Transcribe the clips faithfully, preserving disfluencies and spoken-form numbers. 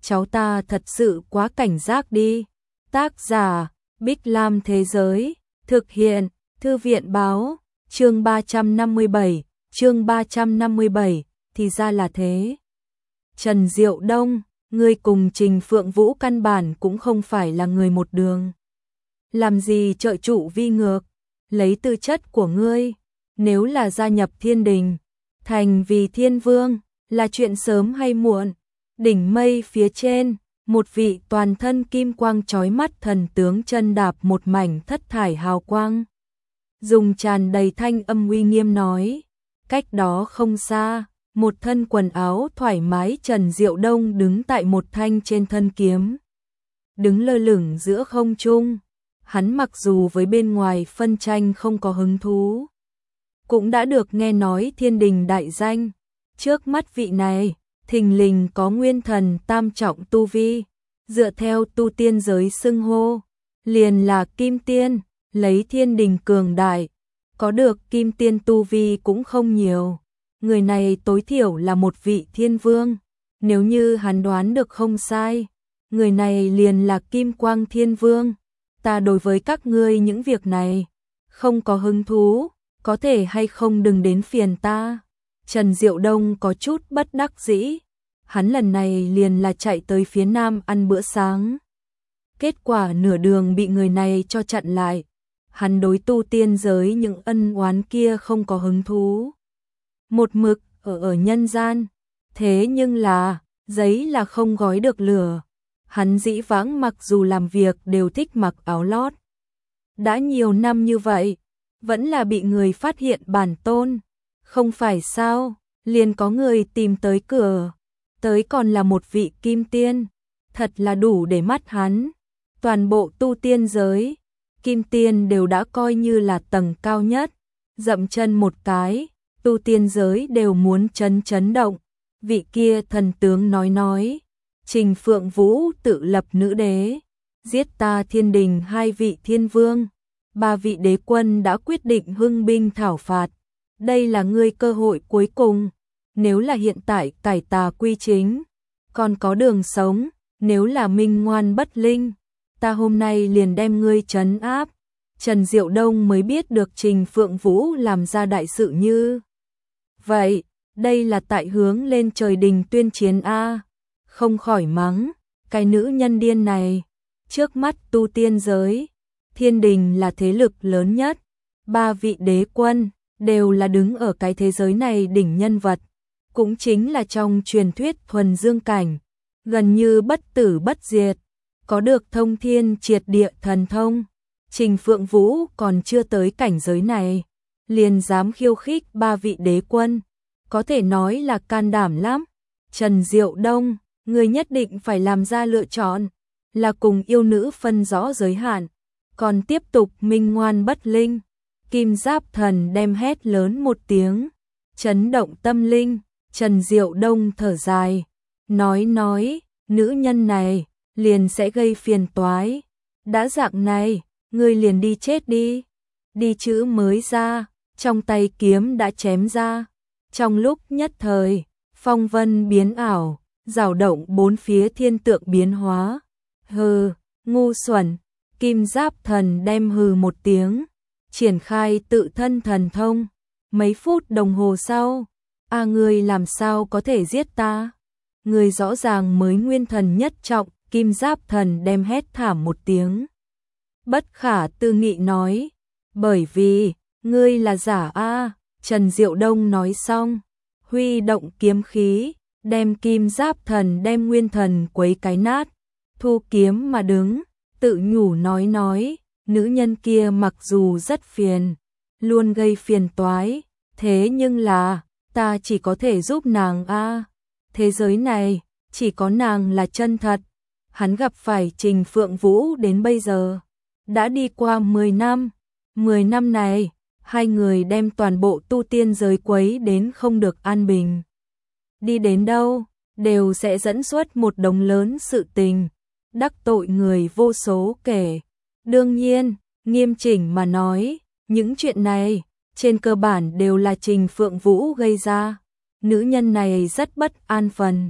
cháu ta thật sự quá cảnh giác đi. Tác giả, Bích Lam Thế Giới, thực hiện, Thư viện Báo, chương ba trăm năm mươi bảy, chương ba trăm năm mươi bảy, thì ra là thế. Trần Diệu Đông, ngươi cùng Trình Phượng Vũ căn bản cũng không phải là người một đường. Làm gì trợ trụ vi ngược, lấy tư chất của ngươi, nếu là gia nhập thiên đình, thành vì thiên vương, là chuyện sớm hay muộn. Đỉnh mây phía trên, một vị toàn thân kim quang chói mắt thần tướng chân đạp một mảnh thất thải hào quang. Dùng tràn đầy thanh âm uy nghiêm nói, cách đó không xa, một thân quần áo thoải mái Trần Diệu Đông đứng tại một thanh trên thân kiếm. Đứng lơ lửng giữa không trung, hắn mặc dù với bên ngoài phân tranh không có hứng thú, cũng đã được nghe nói thiên đình đại danh. Trước mắt vị này, thình lình có nguyên thần tam trọng tu vi, dựa theo tu tiên giới xưng hô, liền là kim tiên, lấy thiên đình cường đại, có được kim tiên tu vi cũng không nhiều. Người này tối thiểu là một vị thiên vương, nếu như hắn đoán được không sai, người này liền là Kim Quang Thiên Vương. Ta đối với các ngươi những việc này không có hứng thú, có thể hay không đừng đến phiền ta. Trần Diệu Đông có chút bất đắc dĩ, hắn lần này liền là chạy tới phía nam ăn bữa sáng. Kết quả nửa đường bị người này cho chặn lại, hắn đối tu tiên giới những ân oán kia không có hứng thú. Một mực ở ở nhân gian, thế nhưng là, giấy là không gói được lửa. Hắn dĩ vãng mặc dù làm việc đều thích mặc áo lót. Đã nhiều năm như vậy, vẫn là bị người phát hiện bản tôn. Không phải sao, liền có người tìm tới cửa, tới còn là một vị kim tiên, thật là đủ để mắt hắn. Toàn bộ tu tiên giới, kim tiên đều đã coi như là tầng cao nhất, dậm chân một cái, tu tiên giới đều muốn chấn chấn động. Vị kia thần tướng nói nói, Trình Phượng Vũ tự lập nữ đế, giết ta thiên đình hai vị thiên vương, ba vị đế quân đã quyết định hưng binh thảo phạt. Đây là ngươi cơ hội cuối cùng, nếu là hiện tại cải tà quy chính, còn có đường sống, nếu là minh ngoan bất linh, ta hôm nay liền đem ngươi trấn áp. Trần Diệu Đông mới biết được Trình Phượng Vũ làm ra đại sự như vậy, đây là tại hướng lên trời đình tuyên chiến a. Không khỏi mắng, cái nữ nhân điên này. Trước mắt tu tiên giới, thiên đình là thế lực lớn nhất, ba vị đế quân đều là đứng ở cái thế giới này đỉnh nhân vật, cũng chính là trong truyền thuyết thuần dương cảnh, gần như bất tử bất diệt, có được thông thiên triệt địa thần thông. Trình Phượng Vũ còn chưa tới cảnh giới này, liền dám khiêu khích ba vị đế quân, có thể nói là can đảm lắm. Trần Diệu Đông, ngươi nhất định phải làm ra lựa chọn, là cùng yêu nữ phân rõ giới hạn, còn tiếp tục minh ngoan bất linh. Kim Giáp Thần đem hét lớn một tiếng, chấn động tâm linh. Trần Diệu Đông thở dài, nói nói, nữ nhân này liền sẽ gây phiền toái. Đã dạng này, ngươi liền đi chết đi. Đi chữ mới ra, trong tay kiếm đã chém ra. Trong lúc nhất thời, phong vân biến ảo, dao động bốn phía thiên tượng biến hóa. Hừ, ngu xuẩn. Kim Giáp Thần đem hừ một tiếng, triển khai tự thân thần thông. Mấy phút đồng hồ sau, a ngươi làm sao có thể giết ta? Ngươi rõ ràng mới nguyên thần nhất trọng. Kim Giáp Thần đem hét thảm một tiếng, bất khả tư nghị nói, bởi vì ngươi là giả a. Trần Diệu Đông nói xong, huy động kiếm khí, đem Kim Giáp Thần đem nguyên thần quấy cái nát, thu kiếm mà đứng, tự nhủ nói nói, nữ nhân kia mặc dù rất phiền, luôn gây phiền toái, thế nhưng là, ta chỉ có thể giúp nàng a. Thế giới này, chỉ có nàng là chân thật. Hắn gặp phải Trình Phượng Vũ đến bây giờ, đã đi qua mười năm. mười năm này, hai người đem toàn bộ tu tiên giới quấy đến không được an bình. Đi đến đâu, đều sẽ dẫn xuất một đống lớn sự tình, đắc tội người vô số kể. Đương nhiên, nghiêm chỉnh mà nói, những chuyện này, trên cơ bản đều là Trình Phượng Vũ gây ra. Nữ nhân này rất bất an phần,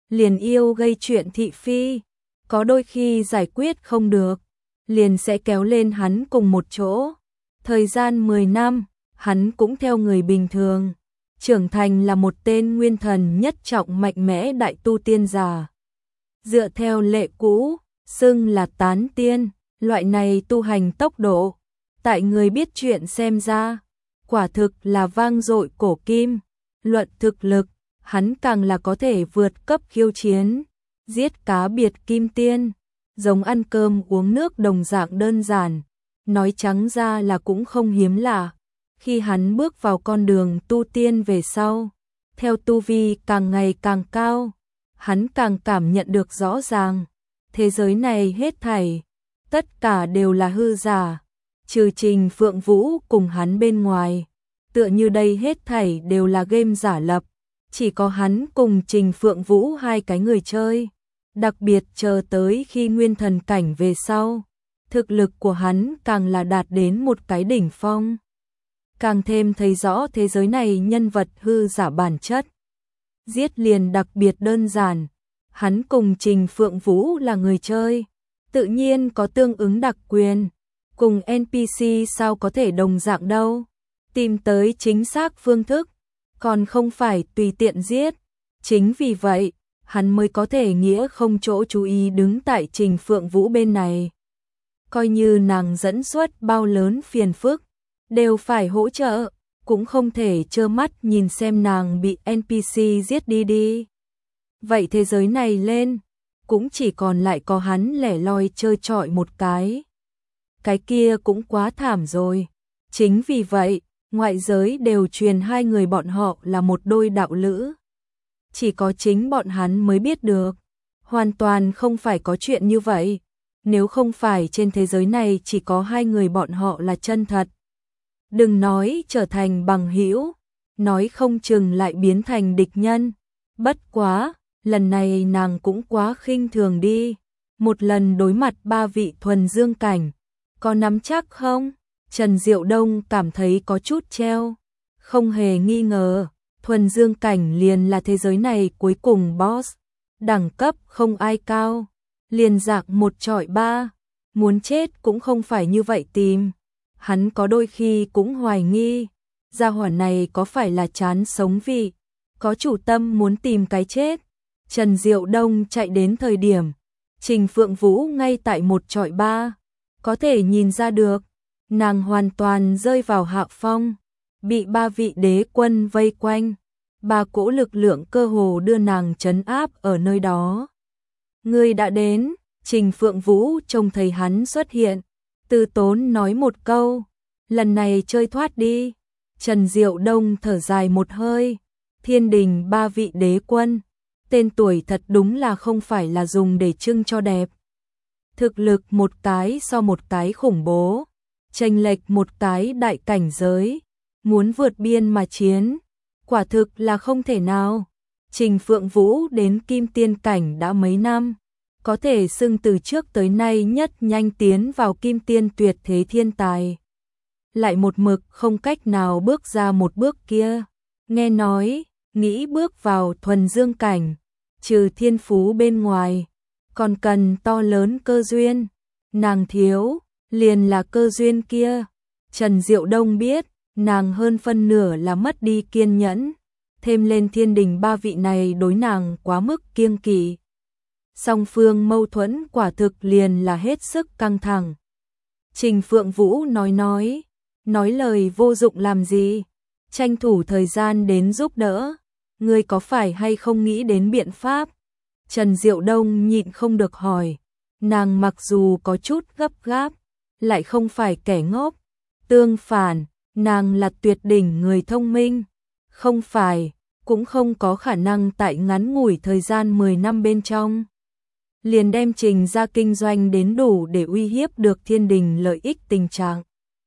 liền yêu gây chuyện thị phi, có đôi khi giải quyết không được, liền sẽ kéo lên hắn cùng một chỗ. Thời gian mười năm, hắn cũng theo người bình thường, trưởng thành là một tên nguyên thần nhất trọng mạnh mẽ đại tu tiên giả. Dựa theo lệ cũ, xưng là tán tiên, loại này tu hành tốc độ, tại người biết chuyện xem ra, quả thực là vang dội cổ kim. Luận thực lực, hắn càng là có thể vượt cấp khiêu chiến, giết cá biệt kim tiên, giống ăn cơm uống nước đồng dạng đơn giản, nói trắng ra là cũng không hiếm lạ. Khi hắn bước vào con đường tu tiên về sau, theo tu vi càng ngày càng cao, hắn càng cảm nhận được rõ ràng, thế giới này hết thảy, tất cả đều là hư giả, trừ Trình Phượng Vũ cùng hắn bên ngoài, tựa như đây hết thảy đều là game giả lập, chỉ có hắn cùng Trình Phượng Vũ hai cái người chơi, đặc biệt chờ tới khi nguyên thần cảnh về sau, thực lực của hắn càng là đạt đến một cái đỉnh phong, càng thêm thấy rõ thế giới này nhân vật hư giả bản chất. Giết liền đặc biệt đơn giản, hắn cùng Trình Phượng Vũ là người chơi, tự nhiên có tương ứng đặc quyền, cùng en pê xê sao có thể đồng dạng đâu. Tìm tới chính xác phương thức, còn không phải tùy tiện giết. Chính vì vậy, hắn mới có thể nghĩa không chỗ chú ý đứng tại Trình Phượng Vũ bên này. Coi như nàng dẫn xuất bao lớn phiền phức, đều phải hỗ trợ, cũng không thể trơ mắt nhìn xem nàng bị en pê xê giết đi đi. Vậy thế giới này lên, cũng chỉ còn lại có hắn lẻ loi chơi trọi một cái. Cái kia cũng quá thảm rồi. Chính vì vậy, ngoại giới đều truyền hai người bọn họ là một đôi đạo lữ. Chỉ có chính bọn hắn mới biết được, hoàn toàn không phải có chuyện như vậy. Nếu không phải trên thế giới này chỉ có hai người bọn họ là chân thật. Đừng nói trở thành bằng hữu, nói không chừng lại biến thành địch nhân. Bất quá, lần này nàng cũng quá khinh thường đi. Một lần đối mặt ba vị thuần dương cảnh, có nắm chắc không? Trần Diệu Đông cảm thấy có chút treo, không hề nghi ngờ, thuần dương cảnh liền là thế giới này cuối cùng boss, đẳng cấp không ai cao, liền dạng một chọi ba, muốn chết cũng không phải như vậy tìm. Hắn có đôi khi cũng hoài nghi, gia hỏa này có phải là chán sống vị, có chủ tâm muốn tìm cái chết. Trần Diệu Đông chạy đến thời điểm, Trình Phượng Vũ ngay tại một chọi ba, có thể nhìn ra được, nàng hoàn toàn rơi vào hạ phong, bị ba vị đế quân vây quanh, ba cỗ lực lượng cơ hồ đưa nàng trấn áp ở nơi đó. Người đã đến, Trình Phượng Vũ trông thấy hắn xuất hiện, từ tốn nói một câu, lần này chơi thoát đi. Trần Diệu Đông thở dài một hơi, thiên đình ba vị đế quân, tên tuổi thật đúng là không phải là dùng để trưng cho đẹp. Thực lực một cái so một cái khủng bố, chênh lệch một cái đại cảnh giới, muốn vượt biên mà chiến, quả thực là không thể nào. Trình Phượng Vũ đến kim tiên cảnh đã mấy năm, có thể xưng từ trước tới nay nhất nhanh tiến vào kim tiên tuyệt thế thiên tài. Lại một mực không cách nào bước ra một bước kia, nghe nói, nghĩ bước vào thuần dương cảnh, trừ thiên phú bên ngoài, còn cần to lớn cơ duyên, nàng thiếu, liền là cơ duyên kia. Trần Diệu Đông biết, nàng hơn phân nửa là mất đi kiên nhẫn, thêm lên thiên đình ba vị này đối nàng quá mức kiêng kỵ. Song phương mâu thuẫn quả thực liền là hết sức căng thẳng. Trình Phượng Vũ nói nói, nói lời vô dụng làm gì, tranh thủ thời gian đến giúp đỡ, ngươi có phải hay không nghĩ đến biện pháp? Trần Diệu Đông nhịn không được hỏi, nàng mặc dù có chút gấp gáp, lại không phải kẻ ngốc, tương phản, nàng là tuyệt đỉnh người thông minh, không phải, cũng không có khả năng tại ngắn ngủi thời gian mười năm bên trong. Liền đem Trình ra kinh doanh đến đủ để uy hiếp được thiên đình lợi ích tình trạng.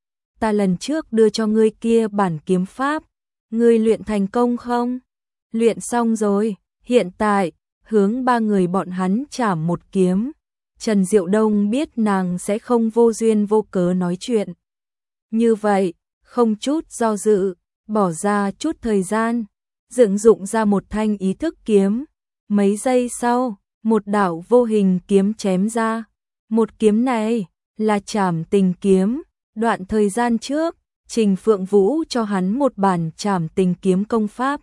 Ta lần trước đưa cho ngươi kia bản kiếm pháp, ngươi luyện thành công không? Luyện xong rồi, hiện tại, hướng ba người bọn hắn chảm một kiếm. Trần Diệu Đông biết nàng sẽ không vô duyên vô cớ nói chuyện. Như vậy, không chút do dự, bỏ ra chút thời gian, dựng dụng ra một thanh ý thức kiếm, Mấy giây sau, một đạo vô hình kiếm chém ra. Một kiếm này là Trảm Tình kiếm. Đoạn thời gian trước, Trình Phượng Vũ cho hắn một bản Trảm Tình kiếm công pháp.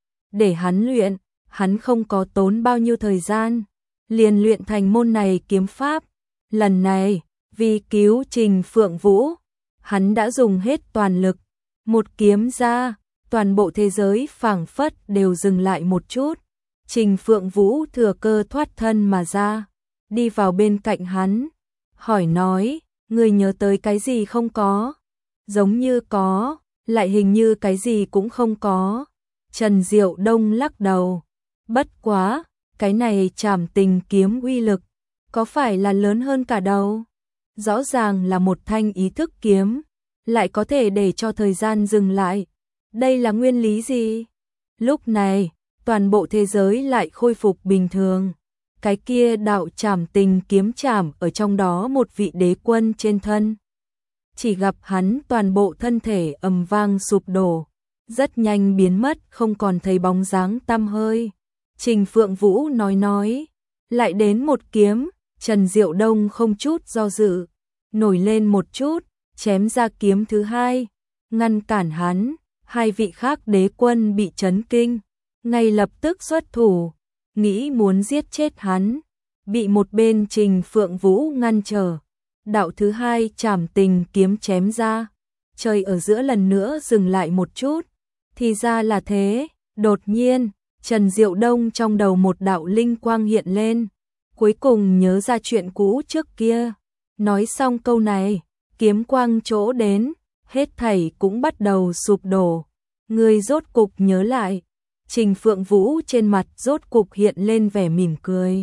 Để hắn luyện, hắn không có tốn bao nhiêu thời gian, liền luyện thành môn này kiếm pháp. Lần này, vì cứu Trình Phượng Vũ, hắn đã dùng hết toàn lực. Một kiếm ra, toàn bộ thế giới phảng phất đều dừng lại một chút. Trình Phượng Vũ thừa cơ thoát thân mà ra, đi vào bên cạnh hắn, hỏi nói, người nhớ tới cái gì không có? Giống như có, lại hình như cái gì cũng không có. Trần Diệu Đông lắc đầu, bất quá, cái này Trảm Tình kiếm uy lực, có phải là lớn hơn cả đâu? Rõ ràng là một thanh ý thức kiếm, lại có thể để cho thời gian dừng lại. Đây là nguyên lý gì? Lúc này, toàn bộ thế giới lại khôi phục bình thường. Cái kia đạo Trảm Tình kiếm chạm ở trong đó một vị đế quân trên thân. Chỉ gặp hắn toàn bộ thân thể ầm vang sụp đổ, rất nhanh biến mất, không còn thấy bóng dáng tăm hơi. Trình Phượng Vũ nói nói, lại đến một kiếm. Trần Diệu Đông không chút do dự, nổi lên một chút, chém ra kiếm thứ hai, ngăn cản hắn. Hai vị khác đế quân bị chấn kinh, ngay lập tức xuất thủ, nghĩ muốn giết chết hắn, bị một bên Trình Phượng Vũ ngăn trở. Đạo thứ hai Trảm Tình kiếm chém ra, trời ở giữa lần nữa dừng lại một chút. Thì ra là thế. Đột nhiên, Trần Diệu Đông trong đầu một đạo linh quang hiện lên, cuối cùng nhớ ra chuyện cũ trước kia. Nói xong câu này, kiếm quang chỗ đến, hết thảy cũng bắt đầu sụp đổ. Người rốt cục nhớ lại. Trình Phượng Vũ trên mặt rốt cục hiện lên vẻ mỉm cười.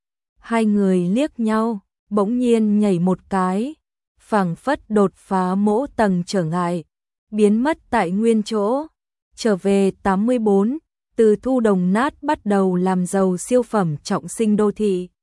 Hai người liếc nhau, bỗng nhiên nhảy một cái, phảng phất đột phá mỗi tầng trở ngại, biến mất tại nguyên chỗ. Trở về tám mươi bốn, từ thu đồng nát bắt đầu làm giàu siêu phẩm trọng sinh đô thị.